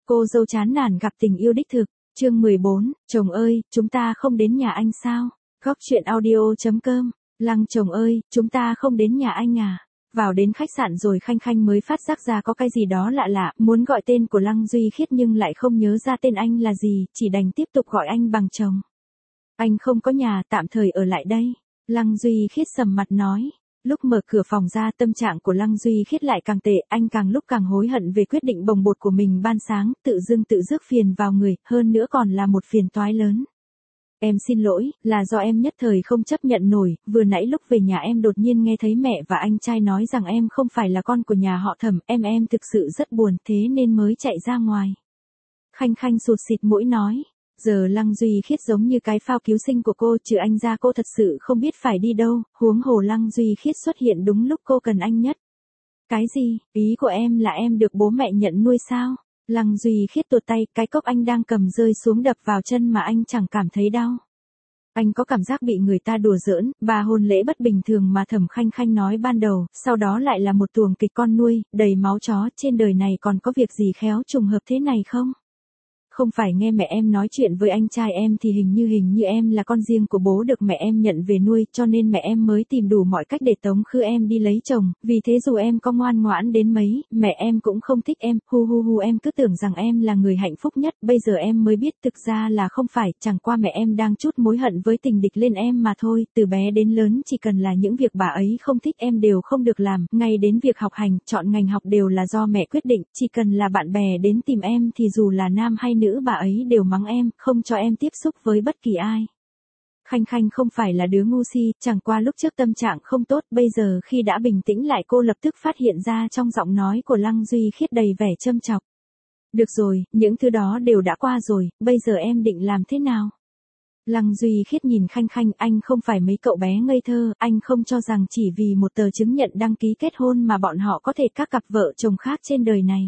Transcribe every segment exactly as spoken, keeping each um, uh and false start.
cô dâu chán nản gặp tình yêu đích thực. Chương mười bốn, chồng ơi, chúng ta không đến nhà anh sao? Góc truyện audio.com. Lăng chồng ơi, chúng ta không đến nhà anh à? Vào đến khách sạn rồi Khanh Khanh mới phát giác ra có cái gì đó lạ lạ, muốn gọi tên của Lăng Duy Khiết nhưng lại không nhớ ra tên anh là gì, chỉ đành tiếp tục gọi anh bằng chồng. Anh không có nhà, tạm thời ở lại đây. Lăng Duy Khiết sầm mặt nói. Lúc mở cửa phòng ra tâm trạng của Lăng Duy Khiết lại càng tệ, anh càng lúc càng hối hận về quyết định bồng bột của mình ban sáng, tự dưng tự rước phiền vào người, hơn nữa còn là một phiền toái lớn. Em xin lỗi, là do em nhất thời không chấp nhận nổi, vừa nãy lúc về nhà em đột nhiên nghe thấy mẹ và anh trai nói rằng em không phải là con của nhà họ Thẩm, em em thực sự rất buồn thế nên mới chạy ra ngoài. Khanh Khanh sụt sịt mũi nói. Giờ Lăng Duy Khiết giống như cái phao cứu sinh của cô, trừ anh ra cô thật sự không biết phải đi đâu, huống hồ Lăng Duy Khiết xuất hiện đúng lúc cô cần anh nhất. Cái gì, ý của em là em được bố mẹ nhận nuôi sao? Lăng Duy Khiết tuột tay, cái cốc anh đang cầm rơi xuống đập vào chân mà anh chẳng cảm thấy đau. Anh có cảm giác bị người ta đùa giỡn, bà hôn lễ bất bình thường mà Thẩm Khanh Khanh nói ban đầu, sau đó lại là một tuồng kịch con nuôi, đầy máu chó, trên đời này còn có việc gì khéo trùng hợp thế này không? Không phải nghe mẹ em nói chuyện với anh trai em thì hình như hình như em là con riêng của bố được mẹ em nhận về nuôi, cho nên mẹ em mới tìm đủ mọi cách để tống khứ em đi lấy chồng, vì thế dù em có ngoan ngoãn đến mấy, mẹ em cũng không thích em, hu hu hu em cứ tưởng rằng em là người hạnh phúc nhất, bây giờ em mới biết thực ra là không phải, chẳng qua mẹ em đang trút mối hận với tình địch lên em mà thôi, từ bé đến lớn chỉ cần là những việc bà ấy không thích em đều không được làm, ngay đến việc học hành, chọn ngành học đều là do mẹ quyết định, chỉ cần là bạn bè đến tìm em thì dù là nam hay nữ bà ấy đều mắng em, không cho em tiếp xúc với bất kỳ ai. Khanh Khanh không phải là đứa ngu si, chẳng qua lúc trước tâm trạng không tốt, bây giờ khi đã bình tĩnh lại cô lập tức phát hiện ra trong giọng nói của Lăng Duy Khiết đầy vẻ châm chọc. Được rồi, những thứ đó đều đã qua rồi, bây giờ em định làm thế nào? Lăng Duy Khiết nhìn Khanh Khanh, anh không phải mấy cậu bé ngây thơ, anh không cho rằng chỉ vì một tờ chứng nhận đăng ký kết hôn mà bọn họ có thể các cặp vợ chồng khác trên đời này.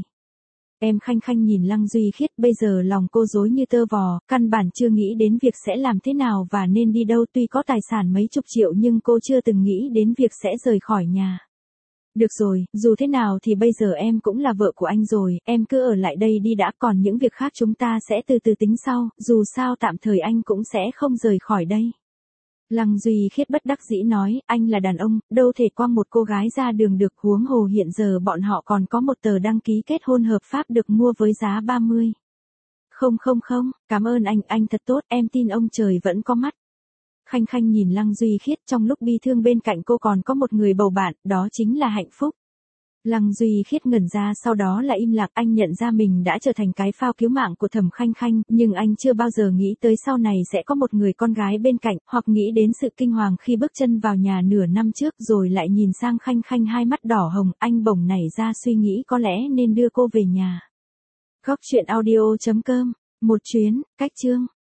Em Khanh Khanh nhìn Lăng Duy Khiết, bây giờ lòng cô rối như tơ vò, căn bản chưa nghĩ đến việc sẽ làm thế nào và nên đi đâu, tuy có tài sản mấy chục triệu nhưng cô chưa từng nghĩ đến việc sẽ rời khỏi nhà. Được rồi, dù thế nào thì bây giờ em cũng là vợ của anh rồi, em cứ ở lại đây đi đã, còn những việc khác chúng ta sẽ từ từ tính sau, dù sao tạm thời anh cũng sẽ không rời khỏi đây. Lăng Duy Khiết bất đắc dĩ nói, anh là đàn ông, đâu thể quăng một cô gái ra đường được, huống hồ hiện giờ bọn họ còn có một tờ đăng ký kết hôn hợp pháp được mua với giá ba mươi. Không không không, cảm ơn anh, anh thật tốt, em tin ông trời vẫn có mắt. Khanh Khanh nhìn Lăng Duy Khiết, trong lúc bi thương bên cạnh cô còn có một người bầu bạn, đó chính là hạnh phúc. Lăng Duy Khiết ngẩn ra, sau đó là im lặng, anh nhận ra mình đã trở thành cái phao cứu mạng của Thẩm Khanh Khanh, nhưng anh chưa bao giờ nghĩ tới sau này sẽ có một người con gái bên cạnh, hoặc nghĩ đến sự kinh hoàng khi bước chân vào nhà nửa năm trước rồi lại nhìn sang Khanh Khanh hai mắt đỏ hồng, anh bỗng nảy ra suy nghĩ có lẽ nên đưa cô về nhà. Góc truyện audio.com, một chuyến, cách chương.